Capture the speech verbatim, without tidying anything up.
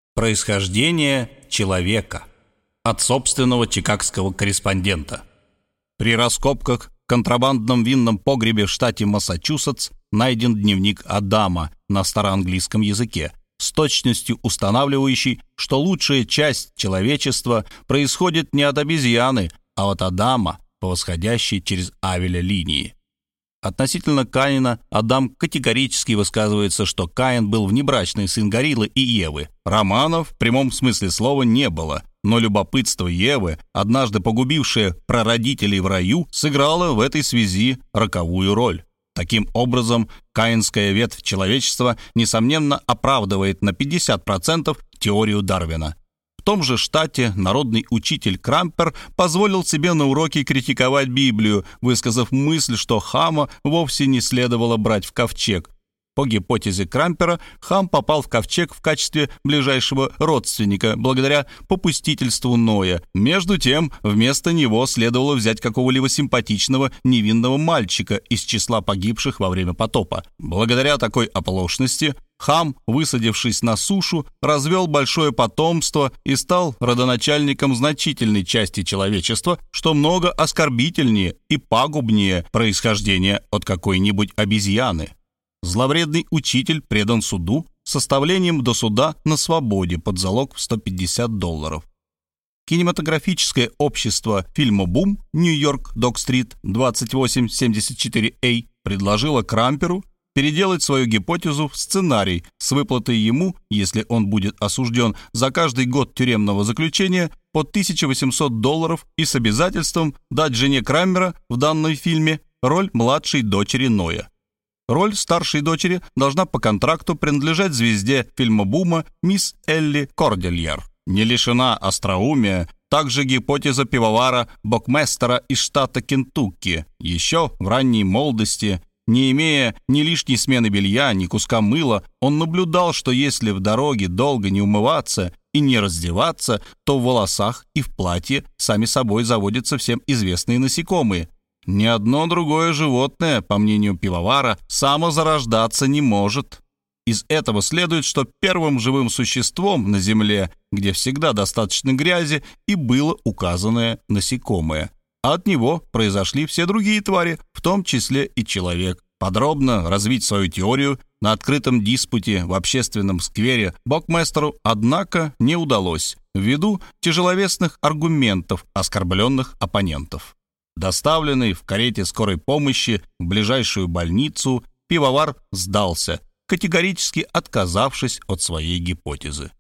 Происхождение человека. От собственного чикагского корреспондента. При раскопках в контрабандном винном погребе в штате Массачусетс найден дневник Адама на староанглийском языке, с точностью устанавливающий, что лучшая часть человечества происходит не от обезьяны, а от Адама, по восходящей через Авеля линии. Относительно Каина Адам категорически высказывается, что Каин был внебрачный сын Гориллы и Евы. Романов в прямом смысле слова не было, но любопытство Евы, однажды погубившее прародителей в раю, сыграло в этой связи роковую роль. Таким образом, каинская ветвь человечества, несомненно, оправдывает на пятьдесят процентов теорию Дарвина. В том же штате народный учитель Крампер позволил себе на уроке критиковать Библию, высказав мысль, что Хама вовсе не следовало брать в ковчег. По гипотезе Крампера, Хам попал в ковчег в качестве ближайшего родственника благодаря попустительству Ноя. Между тем, вместо него следовало взять какого-либо симпатичного невинного мальчика из числа погибших во время потопа. Благодаря такой оплошности Хам, высадившись на сушу, развел большое потомство и стал родоначальником значительной части человечества, что много оскорбительнее и пагубнее происхождения от какой-нибудь обезьяны. Зловредный учитель предан суду составлением до суда на свободе под залог в сто пятьдесят долларов. Кинематографическое общество фильма «Бум» Нью-Йорк, Док-стрит, двадцать восемь семьдесят четыре А предложило Крамперу переделать свою гипотезу в сценарий с выплатой ему, если он будет осужден за каждый год тюремного заключения, по тысяча восемьсот долларов и с обязательством дать жене Крамера в данном фильме роль младшей дочери Ноя. Роль старшей дочери должна по контракту принадлежать звезде фильма «Бума» мисс Элли Кордельяр. Не лишена остроумия также гипотеза пивовара Бокместера из штата Кентукки. Еще в ранней молодости, не имея ни лишней смены белья, ни куска мыла, он наблюдал, что если в дороге долго не умываться и не раздеваться, то в волосах и в платье сами собой заводятся всем известные насекомые. Ни одно другое животное, по мнению пивовара, самозарождаться не может. Из этого следует, что первым живым существом на Земле, где всегда достаточно грязи, и было указанное насекомое. А от него произошли все другие твари, в том числе и человек. Подробно развить свою теорию на открытом диспуте в общественном сквере Бокместеру, однако, не удалось, ввиду тяжеловесных аргументов оскорбленных оппонентов. Доставленный в карете скорой помощи в ближайшую больницу, пивовар сдался, категорически отказавшись от своей гипотезы.